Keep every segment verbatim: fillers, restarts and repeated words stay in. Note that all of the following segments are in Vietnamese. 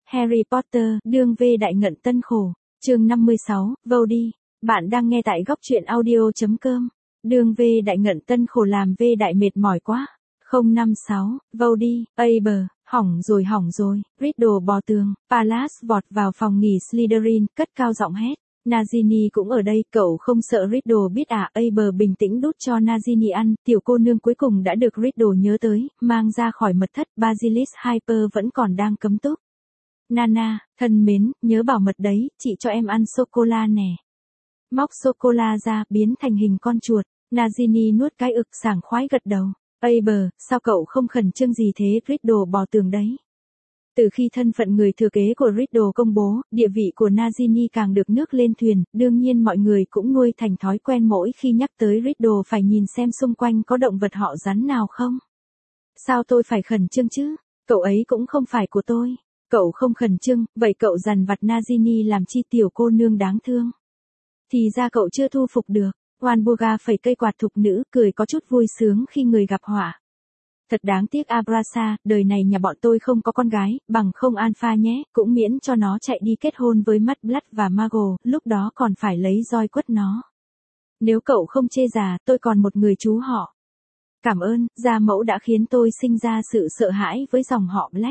Harry Potter, đương vê đại ngận tân khổ. Chương năm mươi sáu, vô đi. Bạn đang nghe tại góc truyện audio.com. Đương vê đại ngận tân khổ làm vê đại mệt mỏi quá. không năm sáu, vô đi, Aber, hỏng rồi hỏng rồi. Riddle bò tường, Pallas vọt vào phòng nghỉ Slytherin, cất cao giọng hét. Nagini cũng ở đây, cậu không sợ Riddle biết à? Aber bình tĩnh đút cho Nagini ăn, tiểu cô nương cuối cùng đã được Riddle nhớ tới, mang ra khỏi mật thất. Basilisk Hyper vẫn còn đang cấm túc. Nana, thân mến, nhớ bảo mật đấy, chị cho em ăn sô-cô-la nè. Móc sô-cô-la ra, biến thành hình con chuột. Nagini nuốt cái ực sảng khoái gật đầu. Aber, sao cậu không khẩn trương gì thế? Riddle bò tường đấy. Từ khi thân phận người thừa kế của Riddle công bố, địa vị của Nagini càng được nước lên thuyền, đương nhiên mọi người cũng nuôi thành thói quen mỗi khi nhắc tới Riddle phải nhìn xem xung quanh có động vật họ rắn nào không. Sao tôi phải khẩn trương chứ? Cậu ấy cũng không phải của tôi. Cậu không khẩn trương, vậy cậu dằn vặt Nagini làm chi tiểu cô nương đáng thương. Thì ra cậu chưa thu phục được. Walburga phẩy cây quạt thục nữ, cười có chút vui sướng khi người gặp họa. Thật đáng tiếc Abrasa, đời này nhà bọn tôi không có con gái, bằng không Alpha nhé, cũng miễn cho nó chạy đi kết hôn với Mudblood và Mago, lúc đó còn phải lấy roi quất nó. Nếu cậu không chê già, tôi còn một người chú họ. Cảm ơn, gia mẫu đã khiến tôi sinh ra sự sợ hãi với dòng họ Black.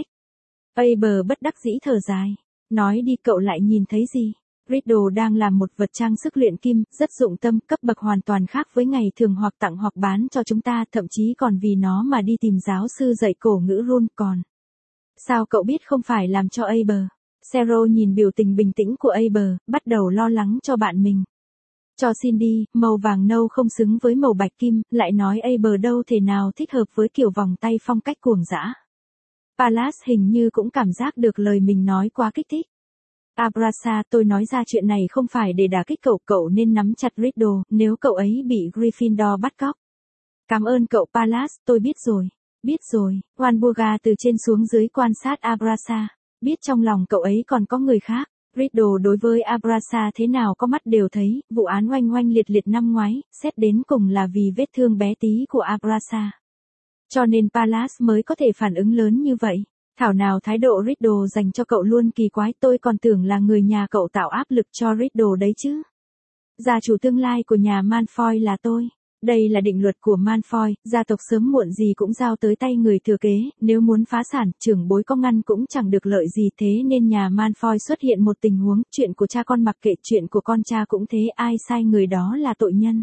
Aber bất đắc dĩ thở dài. Nói đi, cậu lại nhìn thấy gì? Riddle đang làm một vật trang sức luyện kim, rất dụng tâm, cấp bậc hoàn toàn khác với ngày thường hoặc tặng hoặc bán cho chúng ta, thậm chí còn vì nó mà đi tìm giáo sư dạy cổ ngữ rune còn. Sao cậu biết không phải làm cho Aber? Zero nhìn biểu tình bình tĩnh của Aber, bắt đầu lo lắng cho bạn mình. Cho xin đi, màu vàng nâu không xứng với màu bạch kim, lại nói Aber đâu thể nào thích hợp với kiểu vòng tay phong cách cuồng dã. Pallas hình như cũng cảm giác được lời mình nói quá kích thích. Abrasa, tôi nói ra chuyện này không phải để đả kích cậu, cậu nên nắm chặt Riddle, nếu cậu ấy bị Gryffindor bắt cóc. Cảm ơn cậu Pallas, tôi biết rồi. Biết rồi, Walburga từ trên xuống dưới quan sát Abrasa. Biết trong lòng cậu ấy còn có người khác. Riddle đối với Abrasa thế nào có mắt đều thấy, vụ án oanh oanh liệt liệt năm ngoái, xét đến cùng là vì vết thương bé tí của Abrasa. Cho nên Pallas mới có thể phản ứng lớn như vậy. Thảo nào thái độ Riddle dành cho cậu luôn kỳ quái, tôi còn tưởng là người nhà cậu tạo áp lực cho Riddle đấy chứ. Gia chủ tương lai của nhà Malfoy là tôi. Đây là định luật của Malfoy, gia tộc sớm muộn gì cũng giao tới tay người thừa kế, nếu muốn phá sản, trưởng bối có ngăn cũng chẳng được lợi gì, thế nên nhà Malfoy xuất hiện một tình huống, chuyện của cha con mặc kệ, chuyện của con cha cũng thế, ai sai người đó là tội nhân.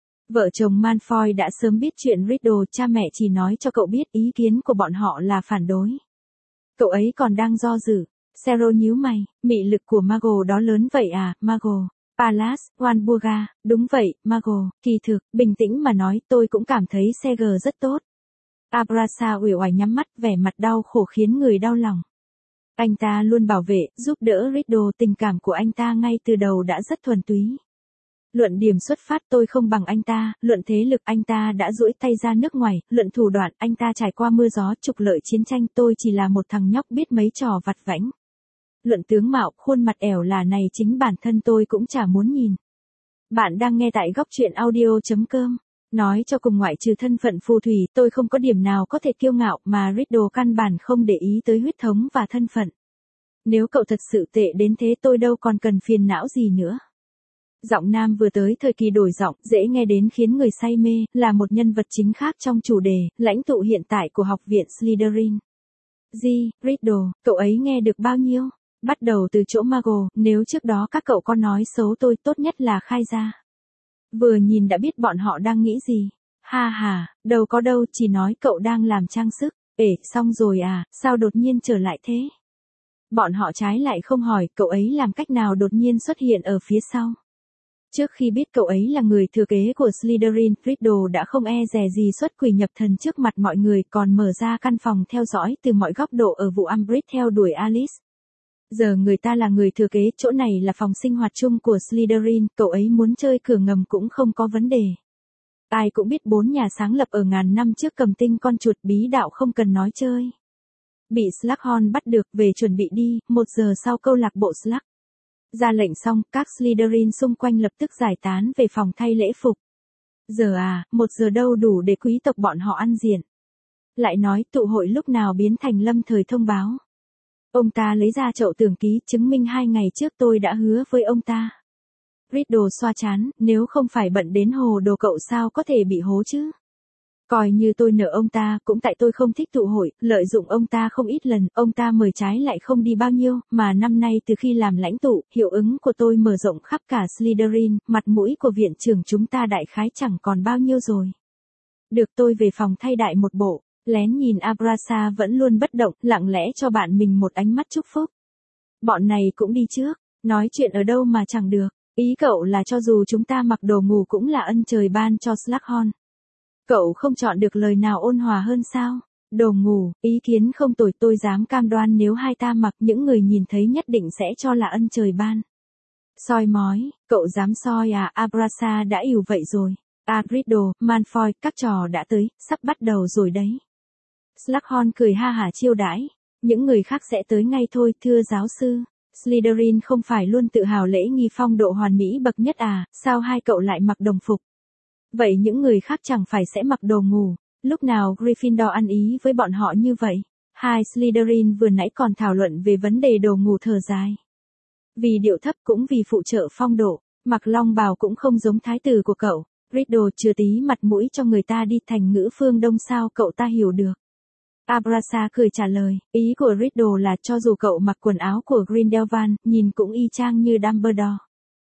Vợ chồng Malfoy đã sớm biết chuyện Riddle, cha mẹ chỉ nói cho cậu biết ý kiến của bọn họ là phản đối. Cậu ấy còn đang do dự. Zero nhíu mày, mị lực của Mago đó lớn vậy à? Mago, Pallas, Walburga, đúng vậy, Mago, kỳ thực, bình tĩnh mà nói, tôi cũng cảm thấy Seger rất tốt. Abrasa uể oải nhắm mắt, vẻ mặt đau khổ khiến người đau lòng. Anh ta luôn bảo vệ, giúp đỡ Riddle, tình cảm của anh ta ngay từ đầu đã rất thuần túy. Luận điểm xuất phát tôi không bằng anh ta, luận thế lực anh ta đã duỗi tay ra nước ngoài, luận thủ đoạn anh ta trải qua mưa gió trục lợi chiến tranh, tôi chỉ là một thằng nhóc biết mấy trò vặt vãnh. Luận tướng mạo, khuôn mặt ẻo là này chính bản thân tôi cũng chả muốn nhìn. Bạn đang nghe tại góc truyện audio.com. Nói cho cùng ngoại trừ thân phận phù thủy, tôi không có điểm nào có thể kiêu ngạo mà Riddle căn bản không để ý tới huyết thống và thân phận. Nếu cậu thật sự tệ đến thế tôi đâu còn cần phiền não gì nữa. Giọng nam vừa tới thời kỳ đổi giọng, dễ nghe đến khiến người say mê, là một nhân vật chính khác trong chủ đề, lãnh tụ hiện tại của học viện Slytherin. Gì, Riddle, cậu ấy nghe được bao nhiêu? Bắt đầu từ chỗ Mago, nếu trước đó các cậu có nói xấu tôi, tốt nhất là khai ra. Vừa nhìn đã biết bọn họ đang nghĩ gì. Ha ha, đâu có đâu, chỉ nói cậu đang làm trang sức. Ể, xong rồi à, sao đột nhiên trở lại thế? Bọn họ trái lại không hỏi cậu ấy làm cách nào đột nhiên xuất hiện ở phía sau. Trước khi biết cậu ấy là người thừa kế của Slytherin, Riddle đã không e dè gì xuất quỷ nhập thần trước mặt mọi người, còn mở ra căn phòng theo dõi từ mọi góc độ ở vụ Umbridge theo đuổi Alice. Giờ người ta là người thừa kế, chỗ này là phòng sinh hoạt chung của Slytherin, cậu ấy muốn chơi cửa ngầm cũng không có vấn đề. Ai cũng biết bốn nhà sáng lập ở ngàn năm trước cầm tinh con chuột bí đạo không cần nói chơi. Bị Slughorn bắt được, về chuẩn bị đi, một giờ sau câu lạc bộ Slug. Ra lệnh xong, các Slytherin xung quanh lập tức giải tán về phòng thay lễ phục. Giờ à, một giờ đâu đủ để quý tộc bọn họ ăn diện. Lại nói tụ hội lúc nào biến thành lâm thời thông báo. Ông ta lấy ra chậu tường ký chứng minh hai ngày trước tôi đã hứa với ông ta. Riddle xoa chán, nếu không phải bận đến hồ đồ cậu sao có thể bị hố chứ. Coi như tôi nợ ông ta, cũng tại tôi không thích tụ hội, lợi dụng ông ta không ít lần, ông ta mời trái lại không đi bao nhiêu, mà năm nay từ khi làm lãnh tụ, hiệu ứng của tôi mở rộng khắp cả Slytherin, mặt mũi của viện trưởng chúng ta đại khái chẳng còn bao nhiêu rồi. Được, tôi về phòng thay đại một bộ, lén nhìn Abrasa vẫn luôn bất động, lặng lẽ cho bạn mình một ánh mắt chúc phúc. Bọn này cũng đi trước, nói chuyện ở đâu mà chẳng được, ý cậu là cho dù chúng ta mặc đồ ngủ cũng là ân trời ban cho Slughorn. Cậu không chọn được lời nào ôn hòa hơn sao? Đồ ngủ, ý kiến không tồi, tôi dám cam đoan nếu hai ta mặc những người nhìn thấy nhất định sẽ cho là ân trời ban. Soi mói, cậu dám soi à? Abrasa đã ỉu vậy rồi. À Riddle, Malfoy, các trò đã tới, sắp bắt đầu rồi đấy. Slughorn cười ha hả chiêu đãi. Những người khác sẽ tới ngay thôi, thưa giáo sư. Slytherin không phải luôn tự hào lễ nghi phong độ hoàn mỹ bậc nhất à, sao hai cậu lại mặc đồng phục? Vậy những người khác chẳng phải sẽ mặc đồ ngủ, lúc nào Gryffindor ăn ý với bọn họ như vậy? Hai Slytherin vừa nãy còn thảo luận về vấn đề đồ ngủ thở dài. Vì điệu thấp cũng vì phụ trợ phong độ, mặc long bào cũng không giống thái tử của cậu. Riddle chừa tí mặt mũi cho người ta đi, thành ngữ phương Đông sao cậu ta hiểu được. Abrasa cười trả lời, ý của Riddle là cho dù cậu mặc quần áo của Grindelwald, nhìn cũng y chang như Dumbledore.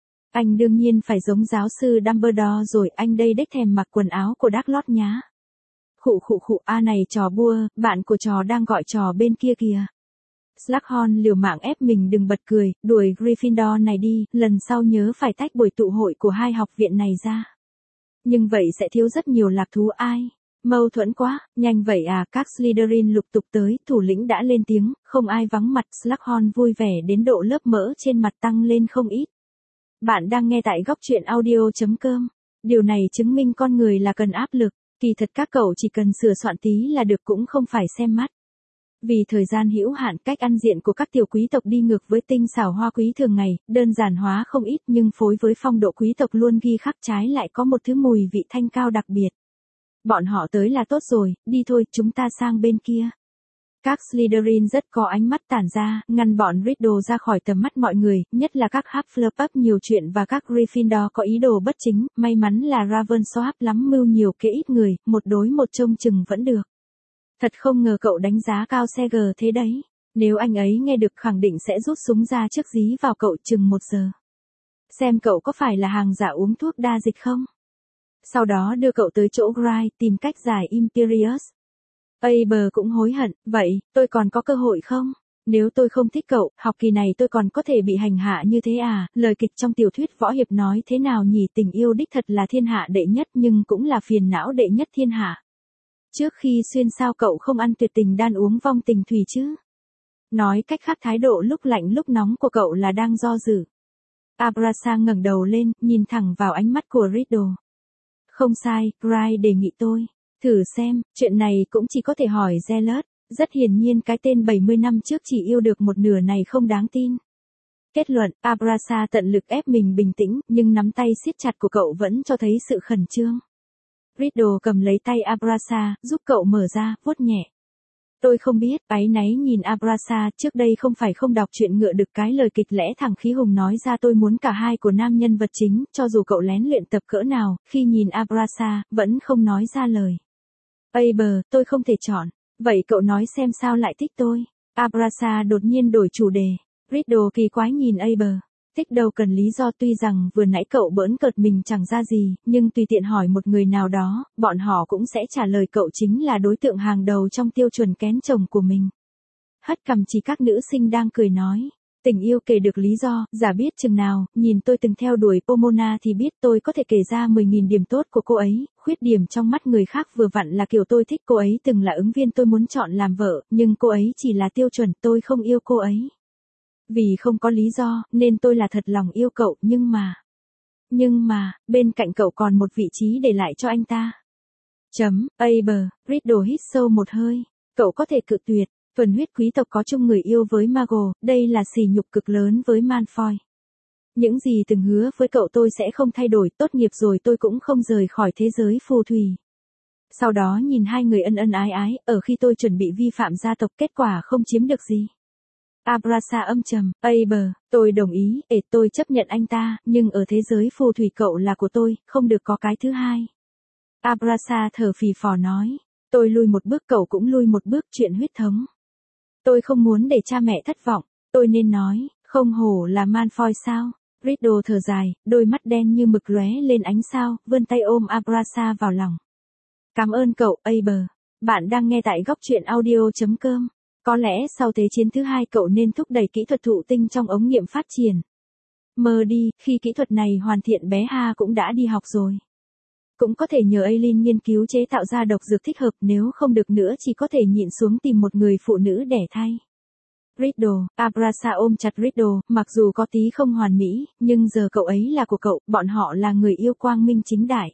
Anh đương nhiên phải giống giáo sư Dumbledore rồi, anh đây đếch thèm mặc quần áo của Darklord nhá. Khụ khụ khụ, a này trò bua, bạn của trò đang gọi trò bên kia kìa. Slughorn liều mạng ép mình đừng bật cười, đuổi Gryffindor này đi, lần sau nhớ phải tách buổi tụ hội của hai học viện này ra. Nhưng vậy sẽ thiếu rất nhiều lạc thú ai. Mâu thuẫn quá, nhanh vậy à, các Slytherin lục tục tới, thủ lĩnh đã lên tiếng, không ai vắng mặt. Slughorn vui vẻ đến độ lớp mỡ trên mặt tăng lên không ít. Bạn đang nghe tại góc truyện audio.com. Điều này chứng minh con người là cần áp lực, kỳ thật các cậu chỉ cần sửa soạn tí là được, cũng không phải xem mắt. Vì thời gian hữu hạn, cách ăn diện của các tiểu quý tộc đi ngược với tinh xảo hoa quý thường ngày, đơn giản hóa không ít, nhưng phối với phong độ quý tộc luôn ghi khắc trái lại có một thứ mùi vị thanh cao đặc biệt. Bọn họ tới là tốt rồi, đi thôi, chúng ta sang bên kia. Các Slytherin rất có ánh mắt tản ra, ngăn bọn Riddle ra khỏi tầm mắt mọi người, nhất là các Hufflepuff nhiều chuyện và các Gryffindor có ý đồ bất chính, may mắn là Ravensworth lắm mưu nhiều kế ít người, một đối một trông chừng vẫn được. Thật không ngờ cậu đánh giá cao Seger thế đấy, nếu anh ấy nghe được khẳng định sẽ rút súng ra trước dí vào cậu chừng một giờ. Xem cậu có phải là hàng giả uống thuốc đa dịch không? Sau đó đưa cậu tới chỗ Gry, tìm cách giải Imperius. Aber cũng hối hận, vậy, tôi còn có cơ hội không? Nếu tôi không thích cậu, học kỳ này tôi còn có thể bị hành hạ như thế à? Lời kịch trong tiểu thuyết võ hiệp nói thế nào nhỉ? Tình yêu đích thật là thiên hạ đệ nhất nhưng cũng là phiền não đệ nhất thiên hạ. Trước khi xuyên sao cậu không ăn tuyệt tình đan uống vong tình thủy chứ? Nói cách khác thái độ lúc lạnh lúc nóng của cậu là đang do dự. Abrasa ngẩng đầu lên, nhìn thẳng vào ánh mắt của Riddle. Không sai, Gry đề nghị tôi. Thử xem, chuyện này cũng chỉ có thể hỏi Zealot. Rất hiển nhiên cái tên bảy mươi năm trước chỉ yêu được một nửa này không đáng tin. Kết luận, Abrasa tận lực ép mình bình tĩnh, nhưng nắm tay siết chặt của cậu vẫn cho thấy sự khẩn trương. Riddle cầm lấy tay Abrasa, giúp cậu mở ra, vuốt nhẹ. Tôi không biết, áy náy nhìn Abrasa, trước đây không phải không đọc chuyện ngựa đực cái lời kịch lẽ thẳng khí hùng nói ra tôi muốn cả hai của nam nhân vật chính, cho dù cậu lén luyện tập cỡ nào, khi nhìn Abrasa, vẫn không nói ra lời. Aber, tôi không thể chọn. Vậy cậu nói xem sao lại thích tôi? Abrasa đột nhiên đổi chủ đề. Riddle kỳ quái nhìn Aber. Thích đâu cần lý do, tuy rằng vừa nãy cậu bỡn cợt mình chẳng ra gì, nhưng tùy tiện hỏi một người nào đó, bọn họ cũng sẽ trả lời cậu chính là đối tượng hàng đầu trong tiêu chuẩn kén chồng của mình. Hất cằm chỉ các nữ sinh đang cười nói. Tình yêu kể được lý do, giả biết chừng nào, nhìn tôi từng theo đuổi Pomona thì biết tôi có thể kể ra mười nghìn điểm tốt của cô ấy, khuyết điểm trong mắt người khác vừa vặn là kiểu tôi thích cô ấy từng là ứng viên tôi muốn chọn làm vợ, nhưng cô ấy chỉ là tiêu chuẩn, tôi không yêu cô ấy. Vì không có lý do, nên tôi là thật lòng yêu cậu, nhưng mà... Nhưng mà, bên cạnh cậu còn một vị trí để lại cho anh ta. Chấm, Aber, Riddle hít sâu một hơi. Cậu có thể cự tuyệt, thuần huyết quý tộc có chung người yêu với Mago, đây là sỉ nhục cực lớn với Malfoy. Những gì từng hứa với cậu tôi sẽ không thay đổi, tốt nghiệp rồi tôi cũng không rời khỏi thế giới phù thủy. Sau đó nhìn hai người ân ân ái ái, ở khi tôi chuẩn bị vi phạm gia tộc kết quả không chiếm được gì. Abrasa âm trầm, Aber, tôi đồng ý, ể tôi chấp nhận anh ta, nhưng ở thế giới phù thủy cậu là của tôi, không được có cái thứ hai. Abrasa thở phì phò nói, tôi lui một bước cậu cũng lui một bước, chuyện huyết thống. Tôi không muốn để cha mẹ thất vọng, tôi nên nói, không hổ là Malfoy sao? Riddle thở dài, đôi mắt đen như mực lóe lên ánh sao, vươn tay ôm Abrasa vào lòng. Cảm ơn cậu, Aber. Bạn đang nghe tại góc truyện audio.com. Có lẽ sau Thế chiến thứ hai cậu nên thúc đẩy kỹ thuật thụ tinh trong ống nghiệm phát triển. Mơ đi, khi kỹ thuật này hoàn thiện bé Ha cũng đã đi học rồi. Cũng có thể nhờ Aileen nghiên cứu chế tạo ra độc dược thích hợp, nếu không được nữa chỉ có thể nhịn xuống tìm một người phụ nữ đẻ thai. Riddle, Abrasa ôm chặt Riddle, mặc dù có tí không hoàn mỹ, nhưng giờ cậu ấy là của cậu, bọn họ là người yêu quang minh chính đại.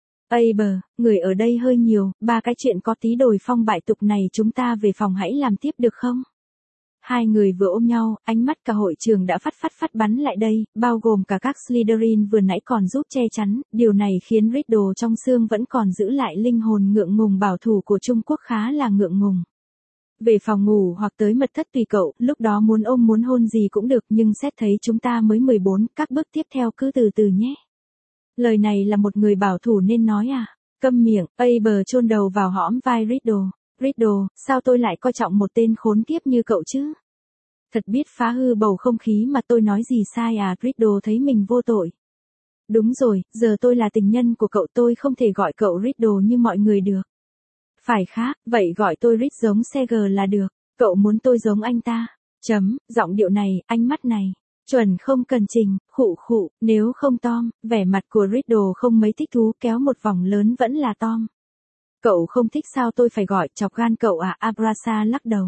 Aber, người ở đây hơi nhiều, ba cái chuyện có tí đồi phong bại tục này chúng ta về phòng hãy làm tiếp được không? Hai người vừa ôm nhau, ánh mắt cả hội trường đã phát phát phát bắn lại đây, bao gồm cả các Slytherin vừa nãy còn giúp che chắn, điều này khiến Riddle trong xương vẫn còn giữ lại linh hồn ngượng ngùng bảo thủ của Trung Quốc khá là ngượng ngùng. Về phòng ngủ hoặc tới mật thất tùy cậu, lúc đó muốn ôm muốn hôn gì cũng được, nhưng xét thấy chúng ta mới mười bốn, các bước tiếp theo cứ từ từ nhé. Lời này là một người bảo thủ nên nói à? Câm miệng, Aber chôn đầu vào hõm vai Riddle. Riddle, sao tôi lại coi trọng một tên khốn kiếp như cậu chứ? Thật biết phá hư bầu không khí mà tôi nói gì sai à? Riddle thấy mình vô tội. Đúng rồi, giờ tôi là tình nhân của cậu, tôi không thể gọi cậu Riddle như mọi người được. Phải khác, vậy gọi tôi Rid giống Seger là được. Cậu muốn tôi giống anh ta. Chấm, giọng điệu này, ánh mắt này. Chuẩn không cần trình, khụ khụ, nếu không Tom, vẻ mặt của Riddle không mấy thích thú, kéo một vòng lớn vẫn là Tom. Cậu không thích sao tôi phải gọi, chọc gan cậu à? Abrasa lắc đầu.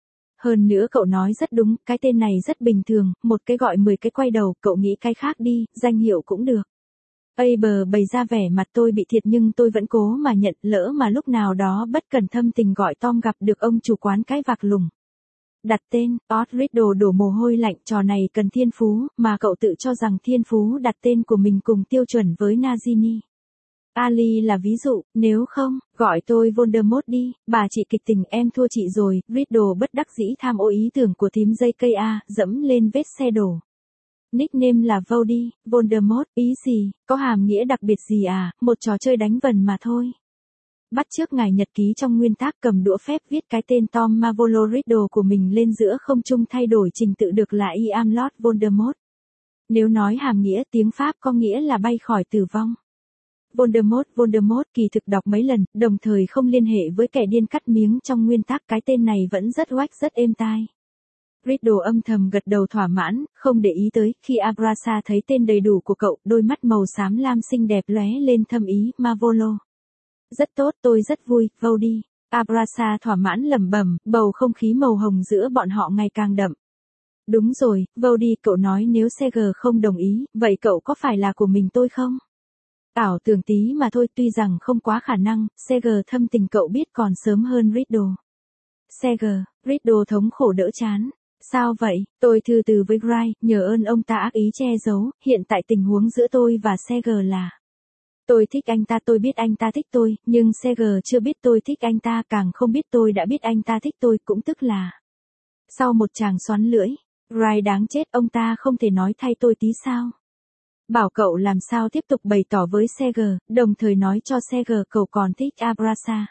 Hơn nữa cậu nói rất đúng, cái tên này rất bình thường, một cái gọi mười cái quay đầu, cậu nghĩ cái khác đi, danh hiệu cũng được. Aber bày ra vẻ mặt tôi bị thiệt nhưng tôi vẫn cố mà nhận, lỡ mà lúc nào đó bất cẩn thâm tình gọi Tom gặp được ông chủ quán cái vạc lùng. Đặt tên, Odd Riddle đổ mồ hôi lạnh, trò này cần thiên phú, mà cậu tự cho rằng thiên phú đặt tên của mình cùng tiêu chuẩn với Nagini. Ali là ví dụ, nếu không, gọi tôi Voldemort đi, bà chị kịch tình em thua chị rồi, Riddle bất đắc dĩ tham ô ý tưởng của thím dây cây A, dẫm lên vết xe đổ. Nickname là Vody, Voldemort, ý gì, có hàm nghĩa đặc biệt gì à, một trò chơi đánh vần mà thôi. Bắt chước ngài nhật ký trong nguyên tắc, cầm đũa phép viết cái tên Tom Marvolo Riddle của mình lên giữa không trung, thay đổi trình tự được là I am Lord Voldemort. Nếu nói hàm nghĩa tiếng Pháp có nghĩa là bay khỏi tử vong. Voldemort, Voldemort kỳ thực đọc mấy lần, đồng thời không liên hệ với kẻ điên cắt miếng trong nguyên tắc, cái tên này vẫn rất oách rất êm tai. Riddle âm thầm gật đầu thỏa mãn, không để ý tới, khi Abrasa thấy tên đầy đủ của cậu, đôi mắt màu xám lam xinh đẹp lóe lên thâm ý, Marvolo. Rất tốt, tôi rất vui, Vody. Abrasa thỏa mãn lẩm bẩm, bầu không khí màu hồng giữa bọn họ ngày càng đậm. Đúng rồi, Vody, cậu nói nếu Seger không đồng ý, vậy cậu có phải là của mình tôi không? Ảo tưởng tí mà thôi, tuy rằng không quá khả năng, Seger thâm tình cậu biết còn sớm hơn Riddle. Seger, Riddle thống khổ đỡ chán. Sao vậy, tôi thư từ với Gray, nhờ ơn ông ta ác ý che giấu, hiện tại tình huống giữa tôi và Seger là. Tôi thích anh ta, tôi biết anh ta thích tôi, nhưng Seger chưa biết tôi thích anh ta, càng không biết tôi đã biết anh ta thích tôi, cũng tức là. Sau một tràng xoắn lưỡi, Gray đáng chết, ông ta không thể nói thay tôi tí sao? Bảo cậu làm sao tiếp tục bày tỏ với Seger, đồng thời nói cho Seger cậu còn thích Abrasa.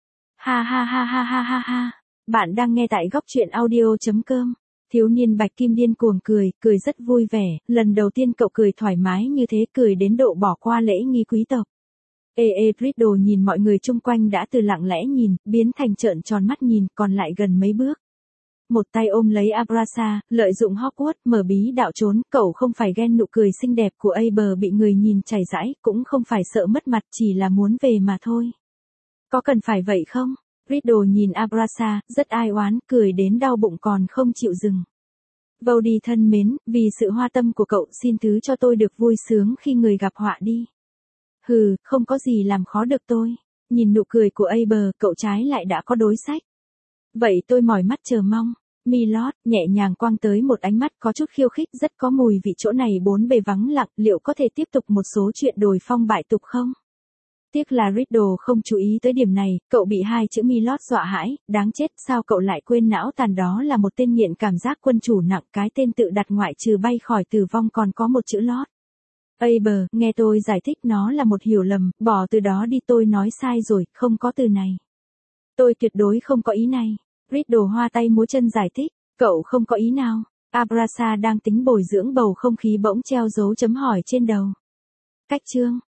Ha ha ha ha ha ha ha. Bạn đang nghe tại góc truyện audio.com. Thiếu niên Bạch Kim điên cuồng cười, cười rất vui vẻ, lần đầu tiên cậu cười thoải mái như thế, cười đến độ bỏ qua lễ nghi quý tộc. Ê ê Riddle nhìn mọi người chung quanh đã từ lặng lẽ nhìn, biến thành trợn tròn mắt nhìn, còn lại gần mấy bước. Một tay ôm lấy Abrasa, lợi dụng Hogwarts, mở bí đạo trốn, cậu không phải ghen nụ cười xinh đẹp của Aber bị người nhìn chảy rãi, cũng không phải sợ mất mặt, chỉ là muốn về mà thôi. Có cần phải vậy không? Riddle nhìn Abrasa, rất ai oán, cười đến đau bụng còn không chịu dừng. Vody thân mến, vì sự hoa tâm của cậu, xin thứ cho tôi được vui sướng khi người gặp họa đi. Hừ, không có gì làm khó được tôi. Nhìn nụ cười của Aber, cậu trái lại đã có đối sách. Vậy tôi mỏi mắt chờ mong. Milord, nhẹ nhàng quăng tới một ánh mắt có chút khiêu khích, rất có mùi vị, chỗ này bốn bề vắng lặng, liệu có thể tiếp tục một số chuyện đồi phong bại tục không? Tiếc là Riddle không chú ý tới điểm này, cậu bị hai chữ Milord dọa hãi, đáng chết, sao cậu lại quên não tàn đó là một tên nghiện cảm giác quân chủ nặng, cái tên tự đặt ngoại trừ bay khỏi tử vong còn có một chữ Lord. Aber, nghe tôi giải thích, nó là một hiểu lầm, bỏ từ đó đi, tôi nói sai rồi, không có từ này. Tôi tuyệt đối không có ý này. Riddle hoa tay múa chân giải thích, cậu không có ý nào. Abrasa đang tính bồi dưỡng bầu không khí bỗng treo dấu chấm hỏi trên đầu. Cách chương